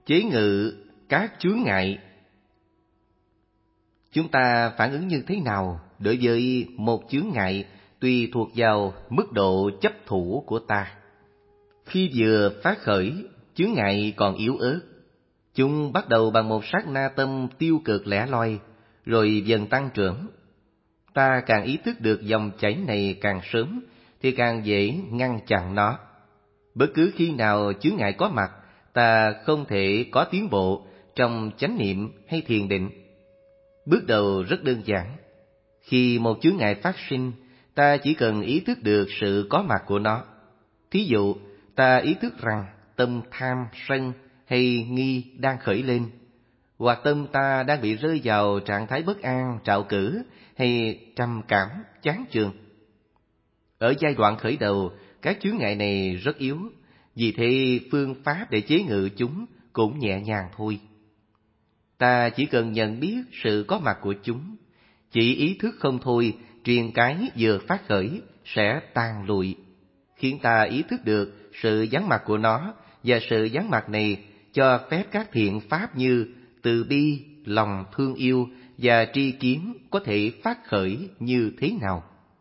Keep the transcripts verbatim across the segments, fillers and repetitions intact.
Chế ngự các chướng ngại. Chúng ta phản ứng như thế nào đối với một chướng ngại tùy thuộc vào mức độ chấp thủ của ta. Khi vừa phát khởi, chướng ngại còn yếu ớt. Chúng bắt đầu bằng một sát na tâm tiêu cực lẻ loi, rồi dần tăng trưởng. Ta càng ý thức được dòng chảy này càng sớm, thì càng dễ ngăn chặn nó. Bất cứ khi nào chướng ngại có mặt, ta không thể có tiến bộ trong chánh niệm hay thiền định. Bước đầu rất đơn giản. Khi một chướng ngại phát sinh, ta chỉ cần ý thức được sự có mặt của nó. Thí dụ, ta ý thức rằng tâm tham, sân hay nghi đang khởi lên, hoặc tâm ta đang bị rơi vào trạng thái bất an, trạo cử hay trầm cảm, chán chường. Ở giai đoạn khởi đầu, các chướng ngại này rất yếu, vì thế phương pháp để chế ngự chúng cũng nhẹ nhàng thôi. Ta chỉ cần nhận biết sự có mặt của chúng, chỉ ý thức không thôi, truyền cái vừa phát khởi sẽ tan lụi, khiến ta ý thức được sự vắng mặt của nó, và sự vắng mặt này cho phép các thiện pháp như từ bi, lòng thương yêu và tri kiến có thể phát khởi như thế nào.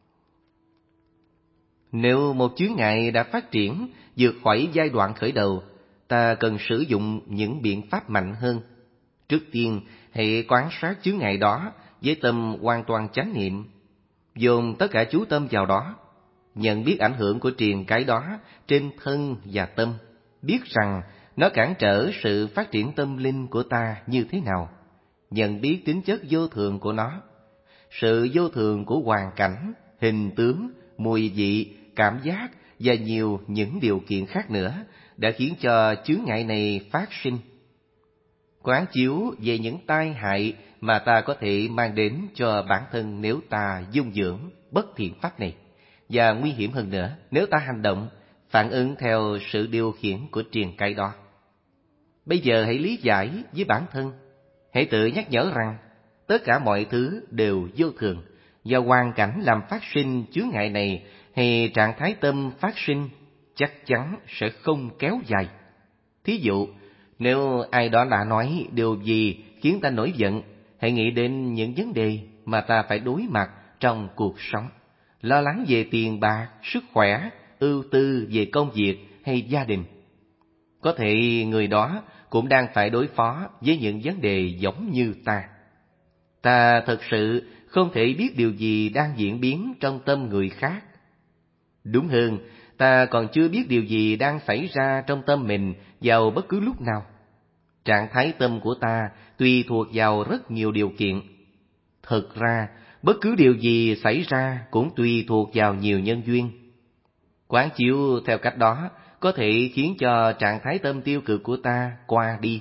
Nếu một chướng ngại đã phát triển vượt khỏi giai đoạn khởi đầu, ta cần sử dụng những biện pháp mạnh hơn. Trước tiên, hãy quan sát chướng ngại đó với tâm hoàn toàn chánh niệm, dồn tất cả chú tâm vào đó, nhận biết ảnh hưởng của triền cái đó trên thân và tâm, biết rằng nó cản trở sự phát triển tâm linh của ta như thế nào, nhận biết tính chất vô thường của nó. Sự vô thường của hoàn cảnh, hình tướng, mùi vị, cảm giác và nhiều những điều kiện khác nữa đã khiến cho chướng ngại này phát sinh. Quán chiếu về những tai hại mà ta có thể mang đến cho bản thân nếu ta dung dưỡng bất thiện pháp này, và nguy hiểm hơn nữa nếu ta hành động, phản ứng theo sự điều khiển của triền cái đó. Bây giờ hãy lý giải với bản thân, hãy tự nhắc nhở rằng tất cả mọi thứ đều vô thường, và hoàn cảnh làm phát sinh chướng ngại này hay trạng thái tâm phát sinh chắc chắn sẽ không kéo dài. Thí dụ, nếu ai đó đã nói điều gì khiến ta nổi giận, hãy nghĩ đến những vấn đề mà ta phải đối mặt trong cuộc sống, lo lắng về tiền bạc, sức khỏe, ưu tư về công việc hay gia đình. Có thể người đó cũng đang phải đối phó với những vấn đề giống như ta. Ta thật sự không thể biết điều gì đang diễn biến trong tâm người khác. Đúng hơn, ta còn chưa biết điều gì đang xảy ra trong tâm mình vào bất cứ lúc nào. Trạng thái tâm của ta tùy thuộc vào rất nhiều điều kiện. Thực ra, bất cứ điều gì xảy ra cũng tùy thuộc vào nhiều nhân duyên. Quán chiếu theo cách đó có thể khiến cho trạng thái tâm tiêu cực của ta qua đi.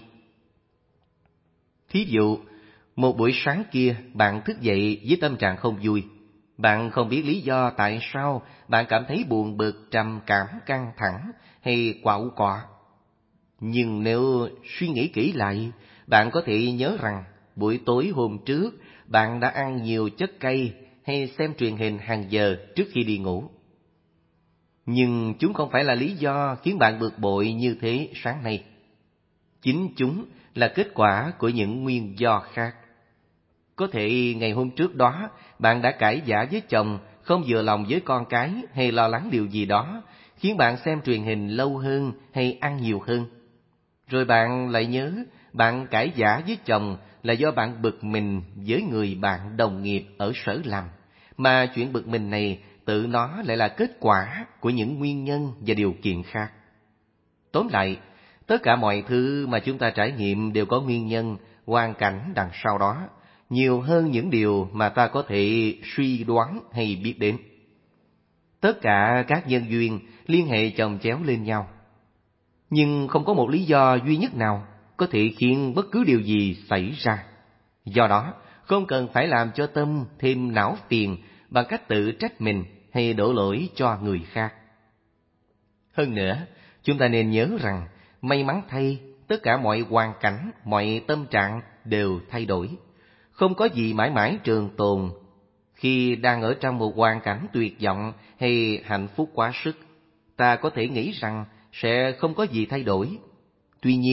Thí dụ, một buổi sáng kia bạn thức dậy với tâm trạng không vui. Bạn không biết lý do tại sao bạn cảm thấy buồn bực, trầm cảm, căng thẳng hay quạu quọ. Nhưng nếu suy nghĩ kỹ lại, bạn có thể nhớ rằng buổi tối hôm trước bạn đã ăn nhiều chất cay hay xem truyền hình hàng giờ trước khi đi ngủ. Nhưng chúng không phải là lý do khiến bạn bực bội như thế sáng nay. Chính chúng là kết quả của những nguyên do khác. Có thể ngày hôm trước đó bạn đã cãi vã với chồng, không vừa lòng với con cái hay lo lắng điều gì đó, khiến bạn xem truyền hình lâu hơn hay ăn nhiều hơn. Rồi bạn lại nhớ bạn cãi vã với chồng là do bạn bực mình với người bạn đồng nghiệp ở sở làm, mà chuyện bực mình này tự nó lại là kết quả của những nguyên nhân và điều kiện khác. Tóm lại, tất cả mọi thứ mà chúng ta trải nghiệm đều có nguyên nhân, hoàn cảnh đằng sau đó, nhiều hơn những điều mà ta có thể suy đoán hay biết đến. Tất cả các nhân duyên liên hệ chồng chéo lên nhau, nhưng không có một lý do duy nhất nào có thể khiến bất cứ điều gì xảy ra. Do đó, không cần phải làm cho tâm thêm não phiền bằng cách tự trách mình hay đổ lỗi cho người khác. Hơn nữa, chúng ta nên nhớ rằng, may mắn thay, tất cả mọi hoàn cảnh, mọi tâm trạng đều thay đổi. Không có gì mãi mãi trường tồn. Khi đang ở trong một hoàn cảnh tuyệt vọng hay hạnh phúc quá sức, ta có thể nghĩ rằng sẽ không có gì thay đổi. Tuy nhiên,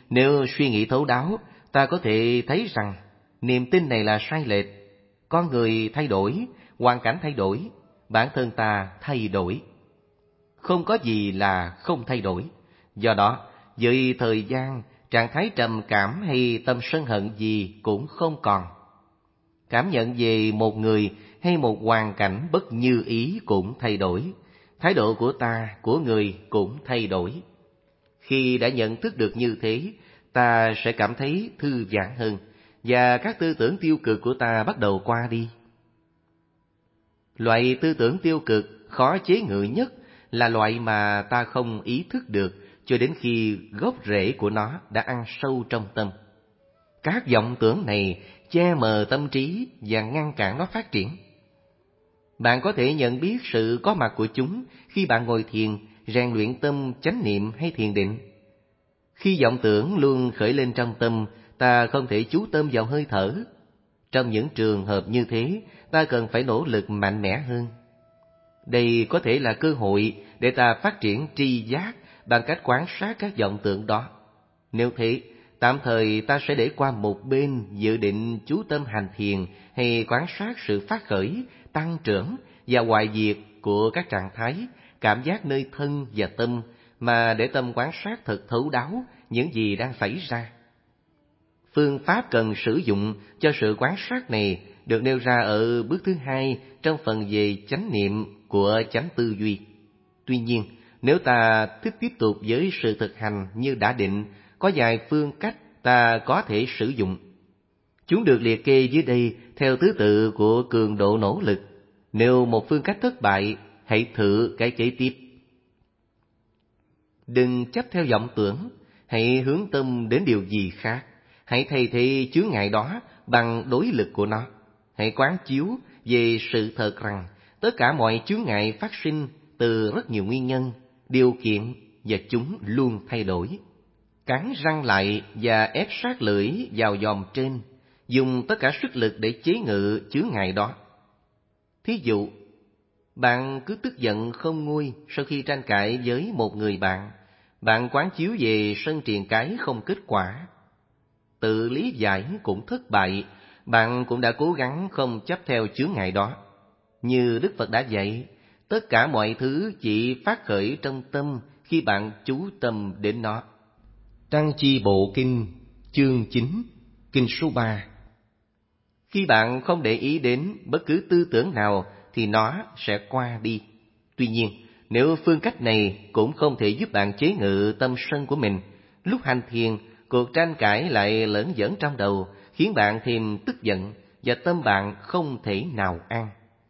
nếu suy nghĩ thấu đáo, ta có thể thấy rằng niềm tin này là sai lệch. Con người thay đổi, hoàn cảnh thay đổi, bản thân ta thay đổi. Không có gì là không thay đổi. Do đó, với thời gian, trạng thái trầm cảm hay tâm sân hận gì cũng không còn. Cảm nhận về một người hay một hoàn cảnh bất như ý cũng thay đổi. Thái độ của ta, của người cũng thay đổi. Khi đã nhận thức được như thế, ta sẽ cảm thấy thư giãn hơn, và các tư tưởng tiêu cực của ta bắt đầu qua đi. Loại tư tưởng tiêu cực khó chế ngự nhất là loại mà ta không ý thức được cho đến khi gốc rễ của nó đã ăn sâu trong tâm. Các vọng tưởng này che mờ tâm trí và ngăn cản nó phát triển. Bạn có thể nhận biết sự có mặt của chúng khi bạn ngồi thiền, rèn luyện tâm chánh niệm hay thiền định. Khi vọng tưởng luôn khởi lên trong tâm, ta không thể chú tâm vào hơi thở. Trong những trường hợp như thế, ta cần phải nỗ lực mạnh mẽ hơn. Đây có thể là cơ hội để ta phát triển tri giác bằng cách quan sát các vọng tưởng đó. Nếu thế, tạm thời ta sẽ để qua một bên dự định chú tâm hành thiền hay quan sát sự phát khởi, tăng trưởng và hoại diệt của các trạng thái, cảm giác nơi thân và tâm, mà để tâm quan sát thật thấu đáo những gì đang xảy ra. Phương pháp cần sử dụng cho sự quan sát này được nêu ra ở bước thứ hai trong phần về chánh niệm của chánh tư duy. Tuy nhiên, nếu ta thích tiếp tục với sự thực hành như đã định, có vài phương cách ta có thể sử dụng. Chúng được liệt kê dưới đây theo thứ tự của cường độ nỗ lực. Nếu một phương cách thất bại, hãy thử cái kế tiếp. Đừng chấp theo vọng tưởng, hãy hướng tâm đến điều gì khác. Hãy thay thế chướng ngại đó bằng đối lực của nó. Hãy quán chiếu về sự thật rằng tất cả mọi chướng ngại phát sinh từ rất nhiều nguyên nhân, điều kiện, và chúng luôn thay đổi. Cắn răng lại và ép sát lưỡi vào giòm trên, dùng tất cả sức lực để chế ngự chướng ngại đó. Thí dụ, bạn cứ tức giận không nguôi sau khi tranh cãi với một người bạn. Bạn quán chiếu về sân triền cái không kết quả. Tự lý giải cũng thất bại, bạn cũng đã cố gắng không chấp theo chướng ngại đó. Như Đức Phật đã dạy, tất cả mọi thứ chỉ phát khởi trong tâm khi bạn chú tâm đến nó. Tăng Chi Bộ Kinh, chương chín, kinh số ba. Khi bạn không để ý đến bất cứ tư tưởng nào thì nó sẽ qua đi. Tuy nhiên, nếu phương cách này cũng không thể giúp bạn chế ngự tâm sân của mình, lúc hành thiền, cuộc tranh cãi lại lởn vởn trong đầu, khiến bạn thêm tức giận và tâm bạn không thể nào an.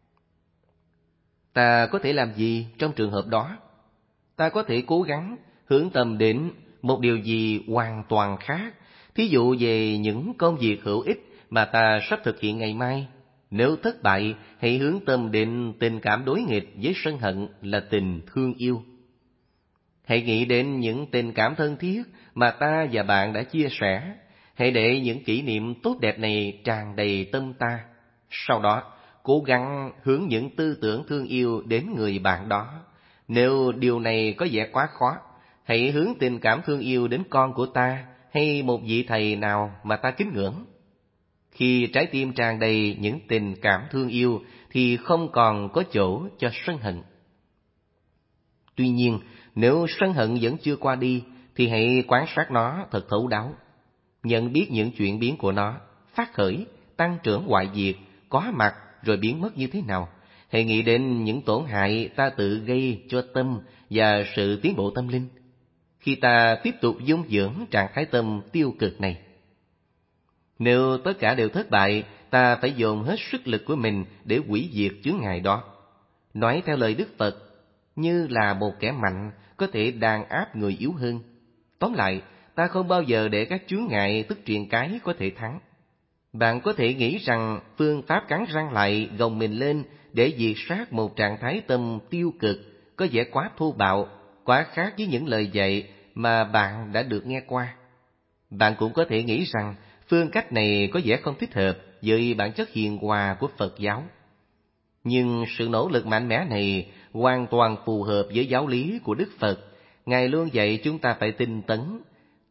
Ta có thể làm gì trong trường hợp đó? Ta có thể cố gắng hướng tâm đến một điều gì hoàn toàn khác, thí dụ về những công việc hữu ích mà ta sắp thực hiện ngày mai. Nếu thất bại, hãy hướng tâm đến tình cảm đối nghịch với sân hận là tình thương yêu. Hãy nghĩ đến những tình cảm thân thiết mà ta và bạn đã chia sẻ. Hãy để những kỷ niệm tốt đẹp này tràn đầy tâm ta. Sau đó, cố gắng hướng những tư tưởng thương yêu đến người bạn đó. Nếu điều này có vẻ quá khó, hãy hướng tình cảm thương yêu đến con của ta hay một vị thầy nào mà ta kính ngưỡng. Khi trái tim tràn đầy những tình cảm thương yêu thì không còn có chỗ cho sân hận. Tuy nhiên, nếu sân hận vẫn chưa qua đi thì hãy quan sát nó thật thấu đáo. Nhận biết những chuyển biến của nó, phát khởi, tăng trưởng hoại diệt, có mặt rồi biến mất như thế nào. Hãy nghĩ đến những tổn hại ta tự gây cho tâm và sự tiến bộ tâm linh khi ta tiếp tục dung dưỡng trạng thái tâm tiêu cực này. Nếu tất cả đều thất bại, ta phải dồn hết sức lực của mình để hủy diệt chướng ngại đó. Nói theo lời Đức Phật, như là một kẻ mạnh có thể đàn áp người yếu hơn. Tóm lại, ta không bao giờ để các chướng ngại tức triền cái có thể thắng. Bạn có thể nghĩ rằng phương pháp cắn răng lại gồng mình lên để diệt sát một trạng thái tâm tiêu cực có vẻ quá thô bạo, quá khác với những lời dạy mà bạn đã được nghe qua. Bạn cũng có thể nghĩ rằng phương cách này có vẻ không thích hợp với bản chất hiền hòa của Phật giáo. Nhưng sự nỗ lực mạnh mẽ này hoàn toàn phù hợp với giáo lý của Đức Phật. Ngài luôn dạy chúng ta phải tinh tấn,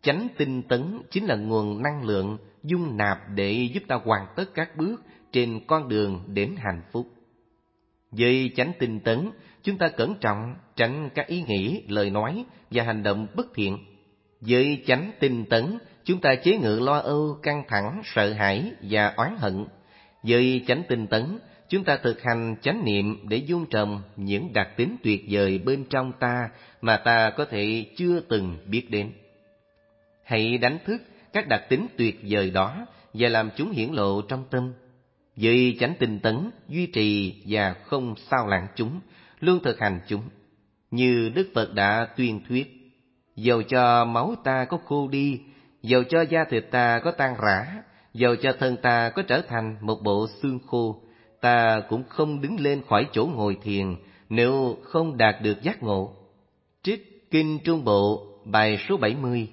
Chánh tinh tấn chính là nguồn năng lượng dung nạp để giúp ta hoàn tất các bước trên con đường đến hạnh phúc. Với chánh tinh tấn, chúng ta cẩn trọng tránh các ý nghĩ, lời nói và hành động bất thiện. Với chánh tinh tấn, chúng ta chế ngự lo âu, căng thẳng, sợ hãi và oán hận. Với chánh tinh tấn, chúng ta thực hành chánh niệm để vun trồng những đặc tính tuyệt vời bên trong ta mà ta có thể chưa từng biết đến. Hãy đánh thức các đặc tính tuyệt vời đó và làm chúng hiển lộ trong tâm. Với chánh tinh tấn, duy trì và không sao lãng chúng, luôn thực hành chúng. Như Đức Phật đã tuyên thuyết, dầu cho máu ta có khô đi, dầu cho da thịt ta có tan rã, dầu cho thân ta có trở thành một bộ xương khô, ta cũng không đứng lên khỏi chỗ ngồi thiền nếu không đạt được giác ngộ. Trích Kinh Trung Bộ, bài số bảy mươi.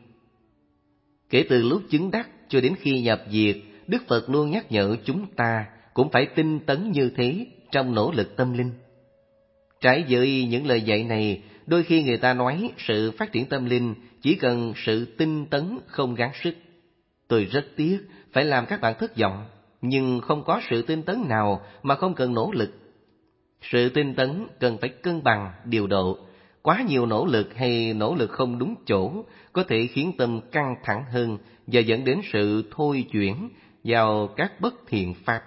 Kể từ lúc chứng đắc cho đến khi nhập diệt, Đức Phật luôn nhắc nhở chúng ta cũng phải tinh tấn như thế trong nỗ lực tâm linh. Trái với những lời dạy này, đôi khi người ta nói sự phát triển tâm linh chỉ cần sự tinh tấn không gắng sức. Tôi rất tiếc phải làm các bạn thất vọng, nhưng không có sự tinh tấn nào mà không cần nỗ lực. Sự tinh tấn cần phải cân bằng, điều độ. Quá nhiều nỗ lực hay nỗ lực không đúng chỗ có thể khiến tâm căng thẳng hơn và dẫn đến sự thôi chuyển vào các bất thiện pháp.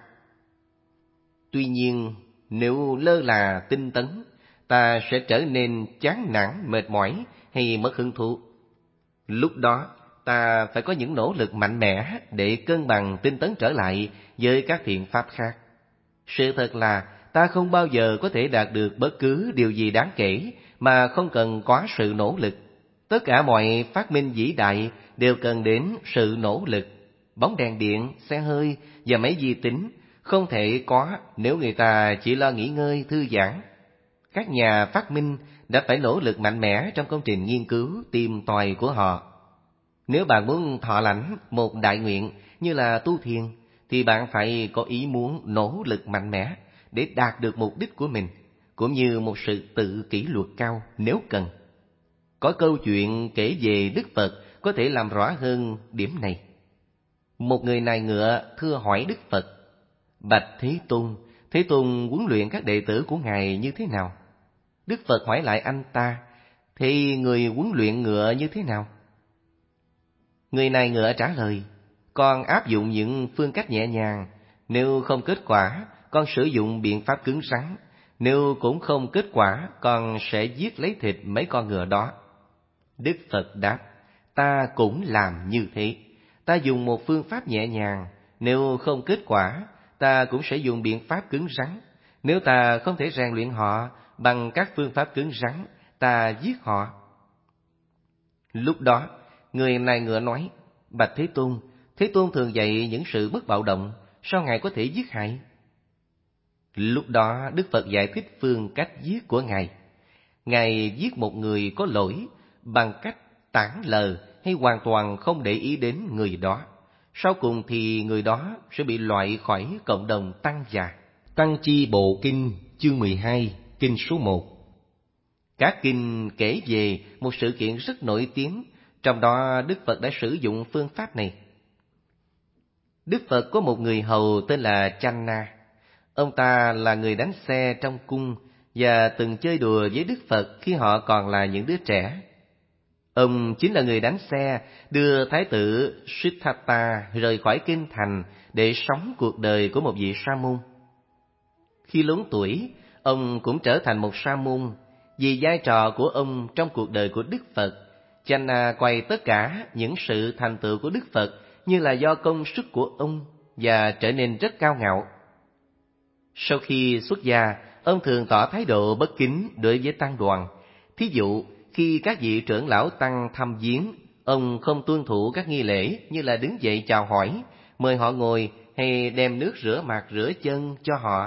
Tuy nhiên, nếu lơ là tinh tấn, ta sẽ trở nên chán nản, mệt mỏi hay mất hứng thú. Lúc đó, ta phải có những nỗ lực mạnh mẽ để cân bằng tinh tấn trở lại với các thiện pháp khác. Sự thật là ta không bao giờ có thể đạt được bất cứ điều gì đáng kể mà không cần có sự nỗ lực. Tất cả mọi phát minh vĩ đại đều cần đến sự nỗ lực. Bóng đèn điện, xe hơi và máy vi tính không thể có nếu người ta chỉ lo nghỉ ngơi, thư giãn. Các nhà phát minh đã phải nỗ lực mạnh mẽ trong công trình nghiên cứu, tìm tòi của họ. Nếu bạn muốn thọ lãnh một đại nguyện như là tu thiền, thì bạn phải có ý muốn nỗ lực mạnh mẽ để đạt được mục đích của mình, cũng như một sự tự kỷ luật cao nếu cần. Có câu chuyện kể về Đức Phật có thể làm rõ hơn điểm này. Một người nài ngựa thưa hỏi Đức Phật: Bạch Thế Tôn, Thế Tôn huấn luyện các đệ tử của Ngài như thế nào? Đức Phật hỏi lại anh ta: Thì người huấn luyện ngựa như thế nào? Người nài ngựa trả lời: Con áp dụng những phương cách nhẹ nhàng. Nếu không kết quả, con sử dụng biện pháp cứng rắn. Nếu cũng không kết quả, con sẽ giết lấy thịt mấy con ngựa đó. Đức Phật đáp: Ta cũng làm như thế. Ta dùng một phương pháp nhẹ nhàng. Nếu không kết quả, ta cũng sẽ dùng biện pháp cứng rắn. Nếu ta không thể rèn luyện họ bằng các phương pháp cứng rắn, ta giết họ. Lúc đó, người nài ngựa nói: Bạch Thế Tôn, Thế Tôn thường dạy những sự bất bạo động, sao Ngài có thể giết hại? Lúc đó Đức Phật giải thích phương cách giết của Ngài. Ngài giết một người có lỗi bằng cách tản lờ hay hoàn toàn không để ý đến người đó. Sau cùng thì người đó sẽ bị loại khỏi cộng đồng tăng già. Tăng Chi Bộ Kinh chương mười hai, kinh số một. Các kinh kể về một sự kiện rất nổi tiếng, trong đó Đức Phật đã sử dụng phương pháp này. Đức Phật có một người hầu tên là Channa. Ông ta là người đánh xe trong cung và từng chơi đùa với Đức Phật khi họ còn là những đứa trẻ. Ông chính là người đánh xe đưa Thái tử Siddhartha rời khỏi kinh thành để sống cuộc đời của một vị sa môn. Khi lớn tuổi, ông cũng trở thành một sa môn. Vì vai trò của ông trong cuộc đời của Đức Phật, Channa coi tất cả những sự thành tựu của Đức Phật như là do công sức của ông và trở nên rất cao ngạo. Sau khi xuất gia, ông thường tỏ thái độ bất kính đối với tăng đoàn. Thí dụ, khi các vị trưởng lão tăng thăm viếng, ông không tuân thủ các nghi lễ như là đứng dậy chào hỏi, mời họ ngồi hay đem nước rửa mặt rửa chân cho họ.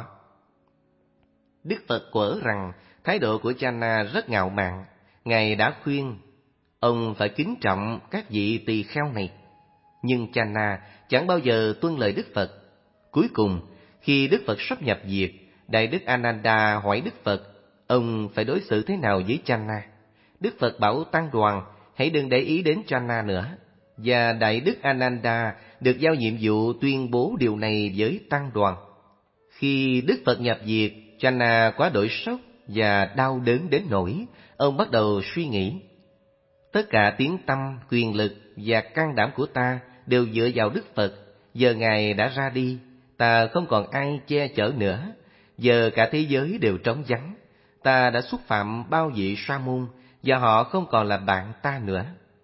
Đức Phật quở rằng thái độ của Channa rất ngạo mạn. Ngài đã khuyên ông phải kính trọng các vị tỳ kheo này. Nhưng Channa chẳng bao giờ tuân lời Đức Phật. Cuối cùng, khi Đức Phật sắp nhập diệt, Đại Đức Ananda hỏi Đức Phật ông phải đối xử thế nào với Channa. Đức Phật bảo tăng đoàn hãy đừng để ý đến Channa nữa. và Đại Đức Ananda được giao nhiệm vụ tuyên bố điều này với tăng đoàn. Khi Đức Phật nhập diệt, Channa quá đổi sốc và đau đớn đến nỗi ông bắt đầu suy nghĩ: tất cả tiếng tăm, quyền lực và can đảm của ta đều dựa vào Đức Phật. Giờ Ngài đã ra đi, ta không còn ai che chở nữa. Giờ cả thế giới đều trống vắng. Ta đã xúc phạm bao vị sa môn và họ không còn là bạn ta nữa.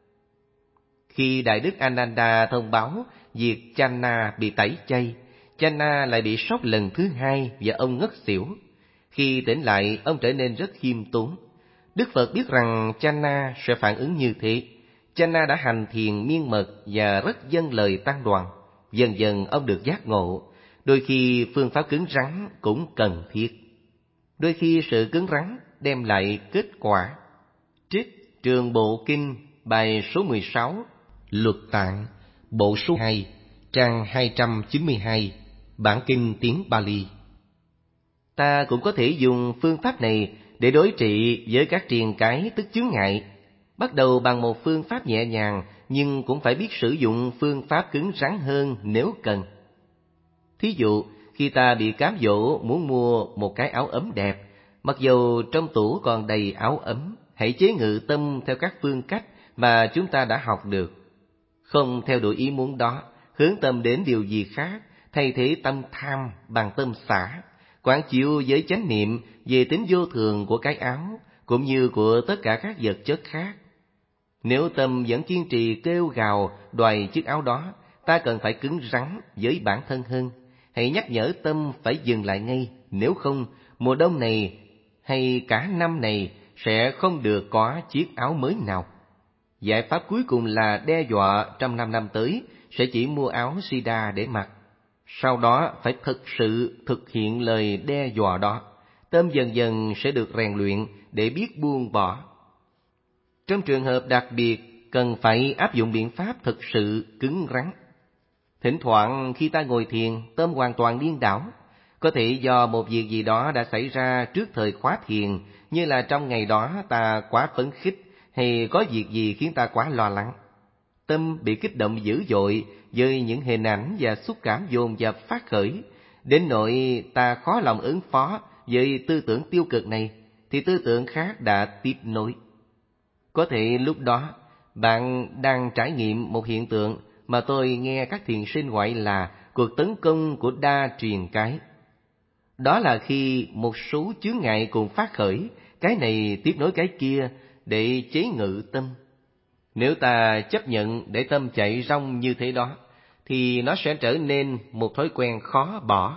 Khi Đại Đức Ananda thông báo việc Channa bị tẩy chay, Channa lại bị sốc lần thứ hai và ông ngất xỉu. Khi tỉnh lại, ông trở nên rất khiêm tốn. Đức Phật biết rằng Channa sẽ phản ứng như thế. Channa đã hành thiền miên mật và rất dâng lời tăng đoàn. Dần dần ông được giác ngộ. Đôi khi phương pháp cứng rắn cũng cần thiết. Đôi khi sự cứng rắn đem lại kết quả. Trích Trường Bộ Kinh, bài số mười sáu, Luật Tạng, bộ số hai, trang hai trăm chín mươi hai, bản kinh tiếng Pali. Ta cũng có thể dùng phương pháp này để đối trị với các triền cái tức chướng ngại. Bắt đầu bằng một phương pháp nhẹ nhàng, nhưng cũng phải biết sử dụng phương pháp cứng rắn hơn nếu cần. Thí dụ, khi ta bị cám dỗ muốn mua một cái áo ấm đẹp, mặc dù trong tủ còn đầy áo ấm, hãy chế ngự tâm theo các phương cách mà chúng ta đã học được. Không theo đuổi ý muốn đó, hướng tâm đến điều gì khác, thay thế tâm tham bằng tâm xả, quán chiếu với chánh niệm về tính vô thường của cái áo, cũng như của tất cả các vật chất khác. Nếu tâm vẫn kiên trì kêu gào đòi chiếc áo đó, ta cần phải cứng rắn với bản thân hơn. Hãy nhắc nhở tâm phải dừng lại ngay, nếu không, mùa đông này hay cả năm này sẽ không được có chiếc áo mới nào. Giải pháp cuối cùng là đe dọa trong năm năm tới sẽ chỉ mua áo sida để mặc. Sau đó phải thực sự thực hiện lời đe dọa đó. Tâm dần dần sẽ được rèn luyện để biết buông bỏ. Trong trường hợp đặc biệt, cần phải áp dụng biện pháp thực sự cứng rắn. Thỉnh thoảng khi ta ngồi thiền, tâm hoàn toàn điên đảo. Có thể do một việc gì đó đã xảy ra trước thời khóa thiền, như là trong ngày đó ta quá phấn khích, hay có việc gì khiến ta quá lo lắng. Tâm bị kích động dữ dội với những hình ảnh và xúc cảm dồn dập phát khởi, đến nỗi ta khó lòng ứng phó với tư tưởng tiêu cực này, thì tư tưởng khác đã tiếp nối. Có thể lúc đó bạn đang trải nghiệm một hiện tượng mà tôi nghe các thiền sinh gọi là cuộc tấn công của đa truyền cái. Đó là khi một số chướng ngại cùng phát khởi, cái này tiếp nối cái kia để chế ngự tâm. Nếu ta chấp nhận để tâm chạy rong như thế đó, thì nó sẽ trở nên một thói quen khó bỏ.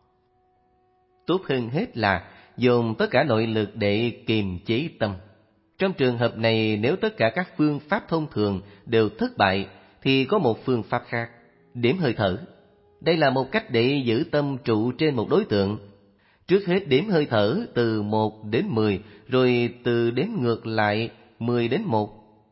Tốt hơn hết là dùng tất cả nội lực để kiềm chế tâm. Trong trường hợp này, nếu tất cả các phương pháp thông thường đều thất bại, thì có một phương pháp khác, đếm hơi thở. Đây là một cách để giữ tâm trụ trên một đối tượng. Trước hết đếm hơi thở từ một đến mười, rồi từ đếm ngược lại mười đến một.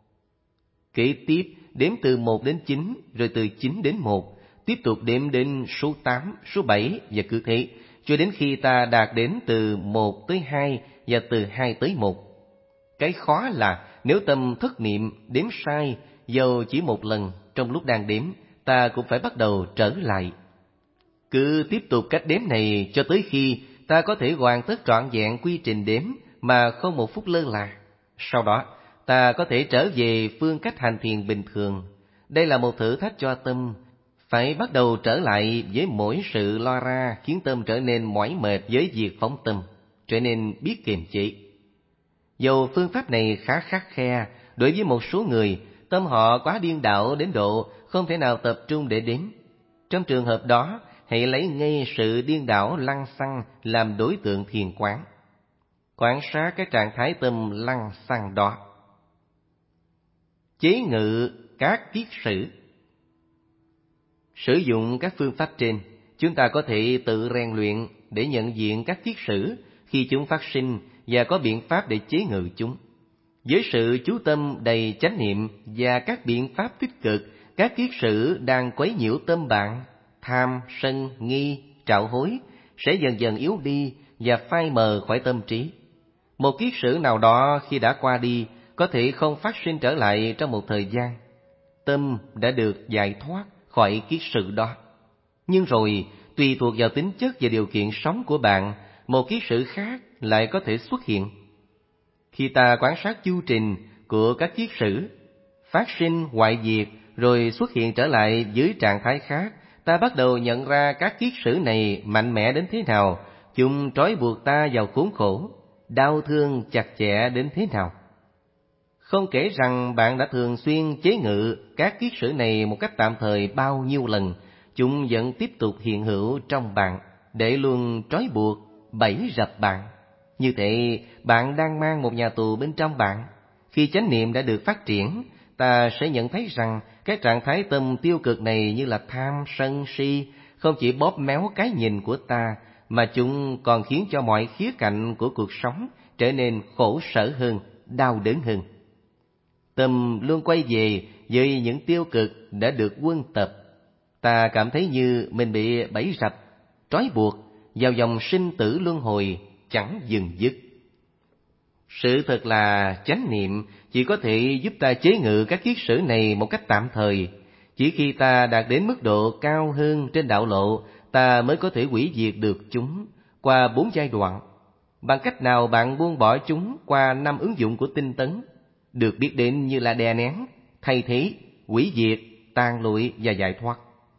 Kế tiếp đếm từ một đến chín, rồi từ chín đến một. Tiếp tục đếm đến số tám, số bảy và cứ thế, cho đến khi ta đạt đến từ một tới hai và từ hai tới một. Cái khó là nếu tâm thất niệm đếm sai, dầu chỉ một lần trong lúc đang đếm, ta cũng phải bắt đầu trở lại. Cứ tiếp tục cách đếm này cho tới khi ta có thể hoàn tất trọn vẹn quy trình đếm mà không một phút lơ là. Sau đó, ta có thể trở về phương cách hành thiền bình thường. Đây là một thử thách cho tâm, phải bắt đầu trở lại với mỗi sự lo ra khiến tâm trở nên mỏi mệt với việc phóng tâm, trở nên biết kiềm chế. Dầu phương pháp này khá khắt khe, đối với một số người, tâm họ quá điên đảo đến độ không thể nào tập trung để đếm. Trong trường hợp đó, hãy lấy ngay sự điên đảo lăng xăng làm đối tượng thiền quán. Quan sát cái trạng thái tâm lăng xăng đó. Chế ngự các kiết sử. Sử dụng các phương pháp trên, chúng ta có thể tự rèn luyện để nhận diện các kiết sử khi chúng phát sinh và có biện pháp để chế ngự chúng. Với sự chú tâm đầy chánh niệm và các biện pháp tích cực, các kiết sử đang quấy nhiễu tâm bạn, tham, sân, nghi, trạo hối, sẽ dần dần yếu đi và phai mờ khỏi tâm trí. Một kiết sử nào đó khi đã qua đi, có thể không phát sinh trở lại trong một thời gian. tâm đã được giải thoát khỏi kiết sử đó. Nhưng rồi, tùy thuộc vào tính chất và điều kiện sống của bạn, một kiết sử khác lại có thể xuất hiện. Khi ta quan sát chu trình của các kiết sử, phát sinh, hoại diệt, rồi xuất hiện trở lại dưới trạng thái khác, ta bắt đầu nhận ra các kiết sử này mạnh mẽ đến thế nào, chúng trói buộc ta vào khốn khổ, đau thương chặt chẽ đến thế nào. Không kể rằng bạn đã thường xuyên chế ngự các kiết sử này một cách tạm thời bao nhiêu lần, chúng vẫn tiếp tục hiện hữu trong bạn, để luôn trói buộc, bẫy rập bạn. Như thế, bạn đang mang một nhà tù bên trong bạn. Khi chánh niệm đã được phát triển, ta sẽ nhận thấy rằng các trạng thái tâm tiêu cực này như là tham, sân, si, không chỉ bóp méo cái nhìn của ta, mà chúng còn khiến cho mọi khía cạnh của cuộc sống trở nên khổ sở hơn, đau đớn hơn. Tâm luôn quay về với những tiêu cực đã được quân tập. Ta cảm thấy như mình bị bẫy rập, trói buộc vào dòng sinh tử luân hồi chẳng dừng dứt. Sự thật là chánh niệm chỉ có thể giúp ta chế ngự các kiết sử này một cách tạm thời. Chỉ khi ta đạt đến mức độ cao hơn trên đạo lộ, ta mới có thể hủy diệt được chúng qua bốn giai đoạn. Bằng cách nào bạn buông bỏ chúng qua năm ứng dụng của tinh tấn, được biết đến như là đè nén, thay thế, hủy diệt, tan lụi và giải thoát.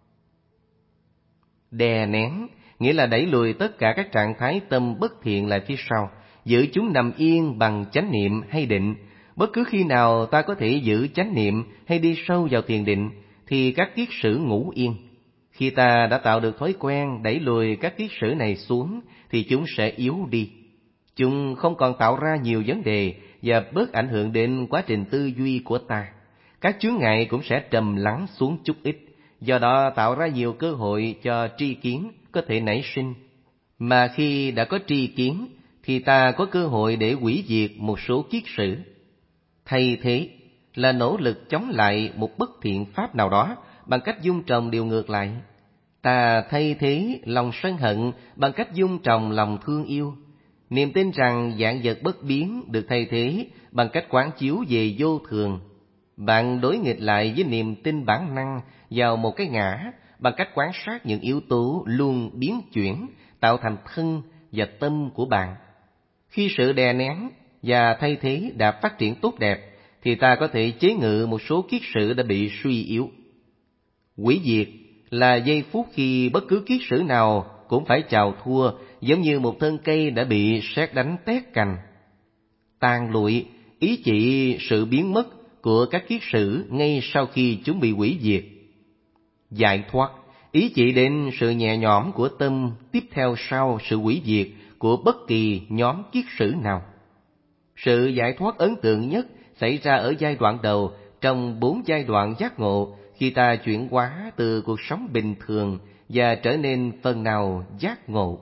Đè nén nghĩa là đẩy lùi tất cả các trạng thái tâm bất thiện lại phía sau, giữ chúng nằm yên bằng chánh niệm hay định. Bất cứ khi nào ta có thể giữ chánh niệm hay đi sâu vào thiền định, thì các kiết sử ngủ yên. Khi ta đã tạo được thói quen đẩy lùi các kiết sử này xuống, thì chúng sẽ yếu đi. Chúng không còn tạo ra nhiều vấn đề và bớt ảnh hưởng đến quá trình tư duy của ta. Các chướng ngại cũng sẽ trầm lắng xuống chút ít, do đó tạo ra nhiều cơ hội cho tri kiến có thể nảy sinh. Mà khi đã có tri kiến, thì ta có cơ hội để hủy diệt một số kiết sử. Thay thế là nỗ lực chống lại một bất thiện pháp nào đó bằng cách dung trồng điều ngược lại. Ta thay thế lòng sân hận bằng cách dung trồng lòng thương yêu. Niềm tin rằng vạn vật bất biến được thay thế bằng cách quán chiếu về vô thường. Bạn đối nghịch lại với niềm tin bản năng vào một cái ngã bằng cách quan sát những yếu tố luôn biến chuyển tạo thành thân và tâm của bạn. Khi sự đè nén và thay thế đã phát triển tốt đẹp, thì ta có thể chế ngự một số kiết sử đã bị suy yếu. Hủy diệt là giây phút khi bất cứ kiết sử nào cũng phải chào thua, giống như một thân cây đã bị sét đánh tét cành. Tàn lụi ý chỉ sự biến mất của các kiết sử ngay sau khi chúng bị hủy diệt. Giải thoát ý chỉ đến sự nhẹ nhõm của tâm tiếp theo sau sự hủy diệt của bất kỳ nhóm kiết sử nào. Sự giải thoát ấn tượng nhất xảy ra ở giai đoạn đầu trong bốn giai đoạn giác ngộ, khi ta chuyển hóa từ cuộc sống bình thường và trở nên phần nào giác ngộ.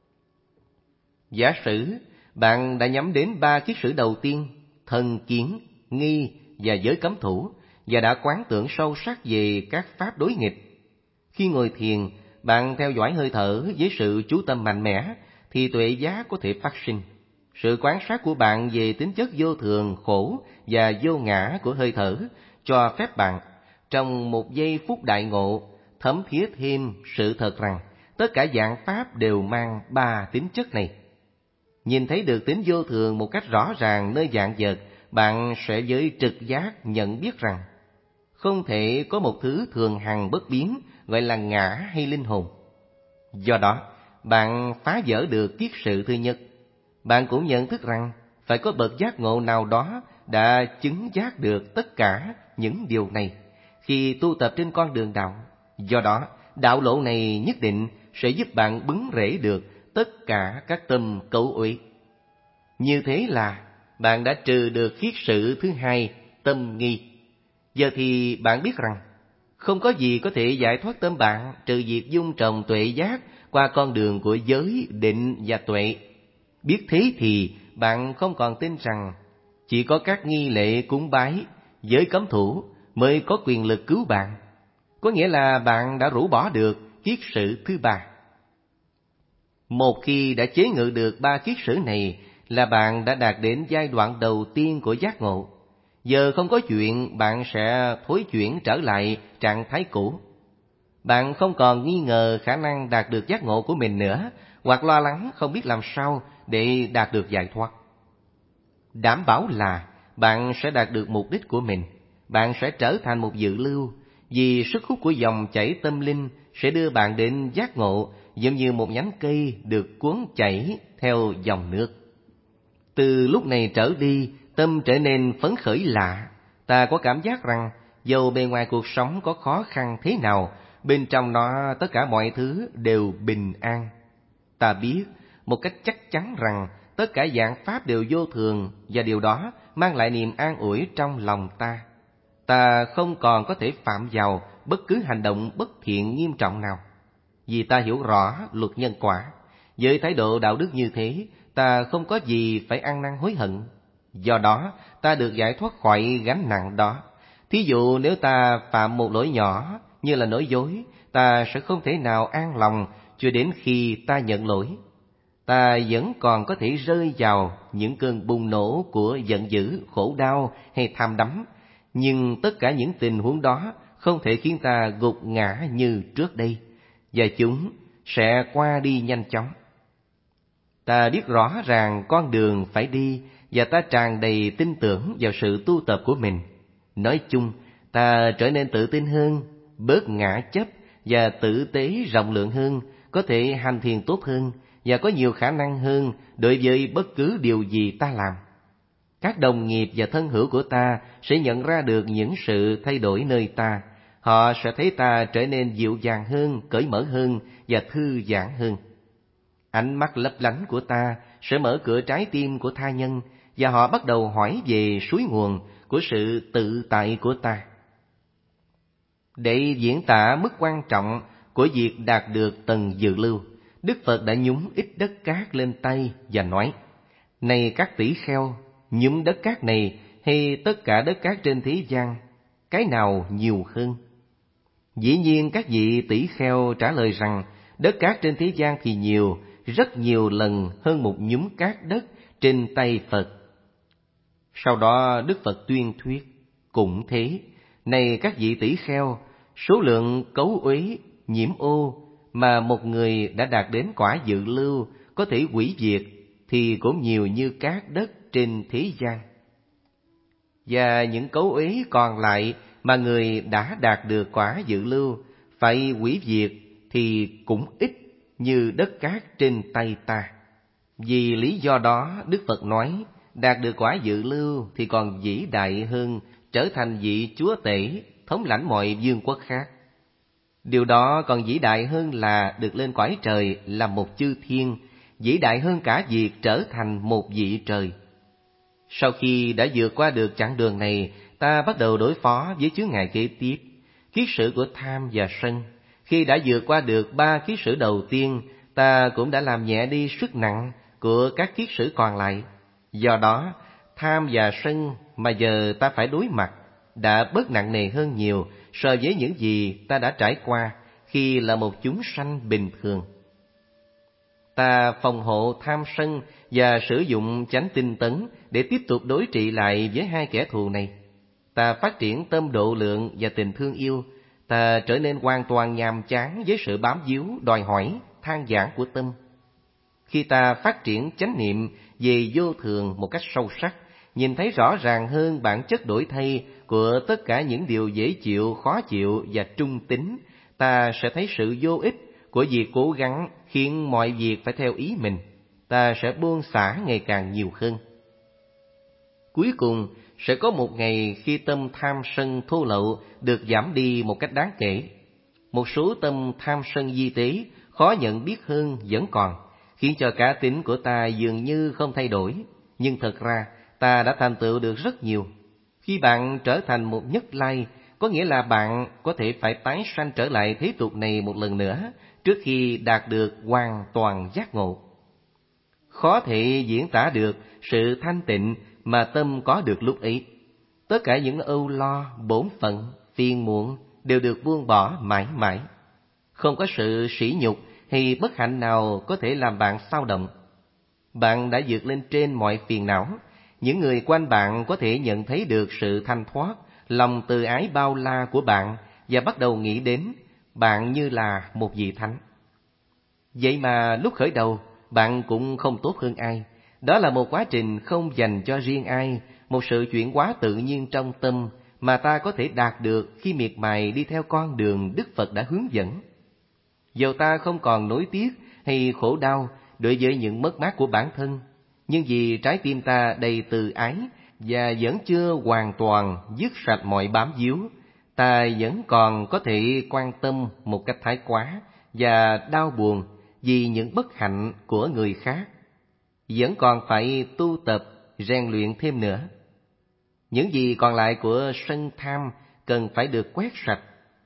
Giả sử bạn đã nhắm đến ba kiết sử đầu tiên, thân kiến, nghi và giới cấm thủ, và đã quán tưởng sâu sắc về các pháp đối nghịch. Khi ngồi thiền, bạn theo dõi hơi thở với sự chú tâm mạnh mẽ, thì tuệ giác có thể phát sinh. Sự quan sát của bạn về tính chất vô thường, khổ và vô ngã của hơi thở cho phép bạn, trong một giây phút đại ngộ, thấm thía thêm sự thật rằng tất cả dạng pháp đều mang ba tính chất này. Nhìn thấy được tính vô thường một cách rõ ràng nơi dạng vật, bạn sẽ với trực giác nhận biết rằng không thể có một thứ thường hằng bất biến gọi là ngã hay linh hồn. Do đó, bạn phá vỡ được kiết sử thứ nhất. Bạn cũng nhận thức rằng phải có bậc giác ngộ nào đó đã chứng giác được tất cả những điều này khi tu tập trên con đường đạo. Do đó, đạo lộ này nhất định sẽ giúp bạn bứng rễ được tất cả các tâm cấu uế. Như thế là bạn đã trừ được kiết sử thứ hai, tâm nghi. Giờ thì bạn biết rằng không có gì có thể giải thoát tâm bạn trừ việc dung trồng tuệ giác qua con đường của giới, định và tuệ. Biết thế thì bạn không còn tin rằng chỉ có các nghi lễ cúng bái, giới cấm thủ mới có quyền lực cứu bạn. Có nghĩa là bạn đã rũ bỏ được kiết sử thứ ba. Một khi đã chế ngự được ba kiết sử này là bạn đã đạt đến giai đoạn đầu tiên của giác ngộ. Giờ không có chuyện, bạn sẽ thối chuyển trở lại trạng thái cũ. Bạn không còn nghi ngờ khả năng đạt được giác ngộ của mình nữa, hoặc lo lắng không biết làm sao để đạt được giải thoát. Đảm bảo là bạn sẽ đạt được mục đích của mình. Bạn sẽ trở thành một dự lưu, vì sức hút của dòng chảy tâm linh sẽ đưa bạn đến giác ngộ, giống như một nhánh cây được cuốn chảy theo dòng nước. Từ lúc này trở đi, tâm trở nên phấn khởi lạ. Ta có cảm giác rằng dầu bề ngoài cuộc sống có khó khăn thế nào, bên trong nó tất cả mọi thứ đều bình an. Ta biết một cách chắc chắn rằng tất cả dạng pháp đều vô thường, và điều đó mang lại niềm an ủi trong lòng ta. Ta không còn có thể phạm vào bất cứ hành động bất thiện nghiêm trọng nào, vì ta hiểu rõ luật nhân quả. Với thái độ đạo đức như thế, ta không có gì phải ăn năn hối hận. Do đó, ta được giải thoát khỏi gánh nặng đó. Thí dụ nếu ta phạm một lỗi nhỏ như là nói dối, ta sẽ không thể nào an lòng cho đến khi ta nhận lỗi. Ta vẫn còn có thể rơi vào những cơn bùng nổ của giận dữ, khổ đau hay tham đắm, nhưng tất cả những tình huống đó không thể khiến ta gục ngã như trước đây, và chúng sẽ qua đi nhanh chóng. Ta biết rõ ràng con đường phải đi, và ta tràn đầy tin tưởng vào sự tu tập của mình. Nói chung, ta trở nên tự tin hơn, bớt ngã chấp và tử tế rộng lượng hơn, có thể hành thiền tốt hơn và có nhiều khả năng hơn đối với bất cứ điều gì ta làm. Các đồng nghiệp và thân hữu của ta sẽ nhận ra được những sự thay đổi nơi ta. Họ sẽ thấy ta trở nên dịu dàng hơn, cởi mở hơn và thư giãn hơn. Ánh mắt lấp lánh của ta sẽ mở cửa trái tim của tha nhân, và họ bắt đầu hỏi về suối nguồn của sự tự tại của ta. Để diễn tả mức quan trọng của việc đạt được tầng dự lưu, Đức Phật đã nhúng ít đất cát lên tay và nói: Này các tỷ kheo, nhúng đất cát này hay tất cả đất cát trên thế gian, cái nào nhiều hơn? Dĩ nhiên các vị tỷ kheo trả lời rằng đất cát trên thế gian thì nhiều, rất nhiều lần hơn một nhúm cát đất trên tay Phật. Sau đó Đức Phật tuyên thuyết: Cũng thế, này các vị tỷ kheo, số lượng cấu uế, nhiễm ô mà một người đã đạt đến quả dự lưu có thể hủy diệt thì cũng nhiều như cát đất trên thế gian. Và những cấu uế còn lại mà người đã đạt được quả dự lưu phải hủy diệt thì cũng ít như đất cát trên tay ta. Vì lý do đó, Đức Phật nói, đạt được quả dự lưu thì còn vĩ đại hơn trở thành vị chúa tể, thống lãnh mọi vương quốc khác. Điều đó còn vĩ đại hơn là được lên cõi trời làm một chư thiên, vĩ đại hơn cả việc trở thành một vị trời. Sau khi đã vượt qua được chặng đường này, ta bắt đầu đối phó với chướng ngại kế tiếp, kiết sử của tham và sân. Khi đã vượt qua được ba kiết sử đầu tiên, ta cũng đã làm nhẹ đi sức nặng của các kiết sử còn lại. Do đó, tham và sân mà giờ ta phải đối mặt đã bớt nặng nề hơn nhiều so với những gì ta đã trải qua khi là một chúng sanh bình thường. Ta phòng hộ tham sân và sử dụng chánh tinh tấn để tiếp tục đối trị lại với hai kẻ thù này. Ta phát triển tâm độ lượng và tình thương yêu. Ta trở nên hoàn toàn nhàm chán với sự bám víu, đòi hỏi, than vãn của tâm. Khi ta phát triển chánh niệm về vô thường một cách sâu sắc, nhìn thấy rõ ràng hơn bản chất đổi thay của tất cả những điều dễ chịu, khó chịu và trung tính, ta sẽ thấy sự vô ích của việc cố gắng khiến mọi việc phải theo ý mình. Ta sẽ buông xả ngày càng nhiều hơn. Cuối cùng, sẽ có một ngày khi tâm tham sân thô lậu được giảm đi một cách đáng kể. Một số tâm tham sân di tế, khó nhận biết hơn vẫn còn, khiến cho cá tính của ta dường như không thay đổi. Nhưng thật ra, ta đã thành tựu được rất nhiều. Khi bạn trở thành một Nhất Lai, có nghĩa là bạn có thể phải tái sanh trở lại thế tục này một lần nữa trước khi đạt được hoàn toàn giác ngộ. Khó thể diễn tả được sự thanh tịnh mà tâm có được lúc ấy. Tất cả những âu lo, bổn phận, phiền muộn đều được buông bỏ mãi mãi. Không có sự sỉ nhục hay bất hạnh nào có thể làm bạn xao động. Bạn đã vượt lên trên mọi phiền não, Những người quanh bạn có thể nhận thấy được sự thanh thoát, lòng từ ái bao la của bạn và bắt đầu nghĩ đến bạn như là một vị thánh. Vậy mà lúc khởi đầu, bạn cũng không tốt hơn ai. Đó là một quá trình không dành cho riêng ai, một sự chuyển hóa tự nhiên trong tâm mà ta có thể đạt được khi miệt mài đi theo con đường Đức Phật đã hướng dẫn. Dầu ta không còn nối tiếc hay khổ đau đối với những mất mát của bản thân, nhưng vì trái tim ta đầy từ ái và vẫn chưa hoàn toàn dứt sạch mọi bám víu, ta vẫn còn có thể quan tâm một cách thái quá và đau buồn vì những bất hạnh của người khác, vẫn còn phải tu tập, rèn luyện thêm nữa. Những gì còn lại của sân tham cần phải được quét sạch.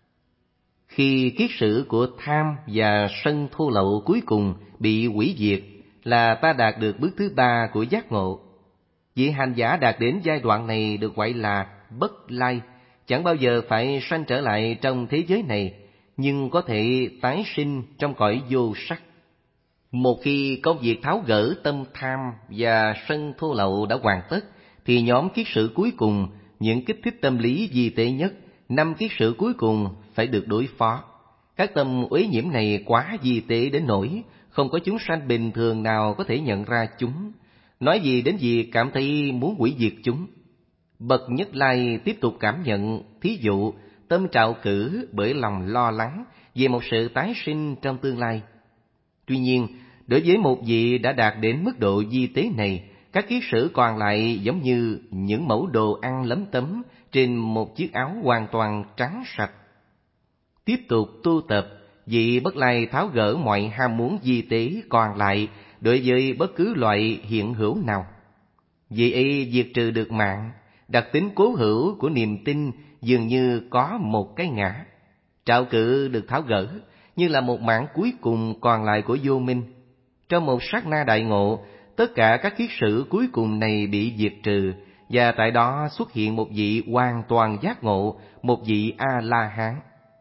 Khi kiết sử của tham và sân thô lậu cuối cùng bị hủy diệt là ta đạt được bước thứ ba của giác ngộ. Vị hành giả đạt đến giai đoạn này được gọi là bất lai, chẳng bao giờ phải sanh trở lại trong thế giới này, nhưng có thể tái sinh trong cõi vô sắc. Một khi công việc tháo gỡ tâm tham và sân thô lậu đã hoàn tất, thì nhóm kiết sử cuối cùng, những kích thích tâm lý vi tế nhất, năm kiết sử cuối cùng phải được đối phó. Các tâm uế nhiễm này quá vi tế đến nỗi không có chúng sanh bình thường nào có thể nhận ra chúng. Nói gì đến việc cảm thấy muốn hủy diệt chúng. Bậc Nhất Lai tiếp tục cảm nhận, thí dụ, tâm trạo cử bởi lòng lo lắng về một sự tái sinh trong tương lai. Tuy nhiên, đối với một vị đã đạt đến mức độ vi tế này, các kiết sử còn lại giống như những mẩu đồ ăn lấm tấm trên một chiếc áo hoàn toàn trắng sạch. Tiếp tục tu tập, vị bất lai tháo gỡ mọi ham muốn vi tế còn lại đối với bất cứ loại hiện hữu nào. Vị ấy diệt trừ được mạng, đặc tính cố hữu của niềm tin dường như có một cái ngã. Trạo cự được tháo gỡ như là một mảng cuối cùng còn lại của vô minh. Trong một sát na đại ngộ, tất cả các kiết sử cuối cùng này bị diệt trừ, và tại đó xuất hiện một vị hoàn toàn giác ngộ, một vị A-la-hán.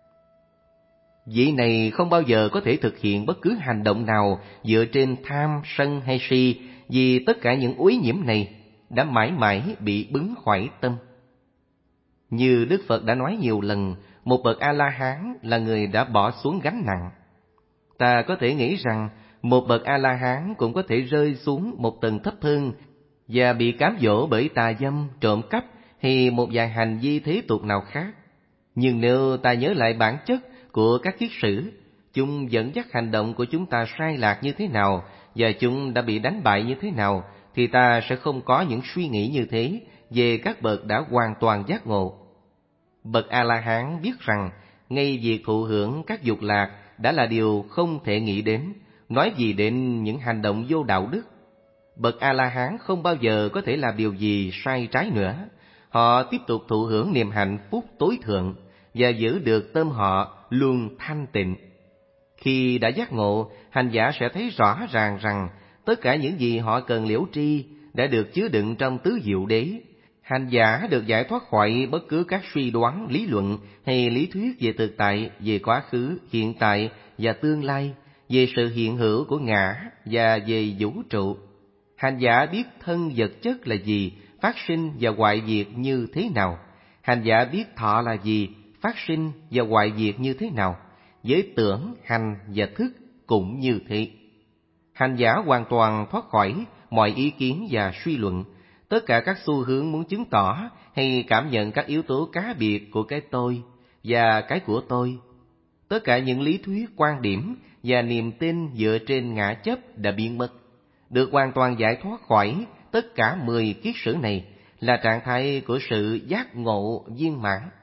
Vị này không bao giờ có thể thực hiện bất cứ hành động nào dựa trên tham, sân hay si, vì tất cả những uế nhiễm này đã mãi mãi bị bứng khoải tâm. Như Đức Phật đã nói nhiều lần, một bậc A-la-hán là người đã bỏ xuống gánh nặng. Ta có thể nghĩ rằng một bậc A-la-hán cũng có thể rơi xuống một tầng thấp hơn và bị cám dỗ bởi tà dâm, trộm cắp hay một vài hành vi thế tục nào khác. Nhưng nếu ta nhớ lại bản chất của các kiết sử, chúng dẫn dắt hành động của chúng ta sai lạc như thế nào và chúng đã bị đánh bại như thế nào, thì ta sẽ không có những suy nghĩ như thế về các bậc đã hoàn toàn giác ngộ. Bậc A-la-hán biết rằng ngay việc thụ hưởng các dục lạc đã là điều không thể nghĩ đến, nói gì đến những hành động vô đạo đức. Bậc A-la-hán không bao giờ có thể làm điều gì sai trái nữa. Họ tiếp tục thụ hưởng niềm hạnh phúc tối thượng và giữ được tâm họ luôn thanh tịnh. Khi đã giác ngộ, hành giả sẽ thấy rõ ràng rằng tất cả những gì họ cần liễu tri đã được chứa đựng trong tứ diệu đế. Hành giả được giải thoát khỏi bất cứ các suy đoán, lý luận hay lý thuyết về thực tại, về quá khứ, hiện tại và tương lai, về sự hiện hữu của ngã và về vũ trụ. Hành giả biết thân vật chất là gì, phát sinh và hoại diệt như thế nào. Hành giả biết thọ là gì, phát sinh và hoại diệt như thế nào. Với tưởng, hành và thức cũng như thế. Hành giả hoàn toàn thoát khỏi mọi ý kiến và suy luận, tất cả các xu hướng muốn chứng tỏ hay cảm nhận các yếu tố cá biệt của cái tôi và cái của tôi. Tất cả những lý thuyết, quan điểm và niềm tin dựa trên ngã chấp đã biến mất. Được hoàn toàn giải thoát khỏi tất cả mười kiết sử này là trạng thái của sự giác ngộ viên mãn.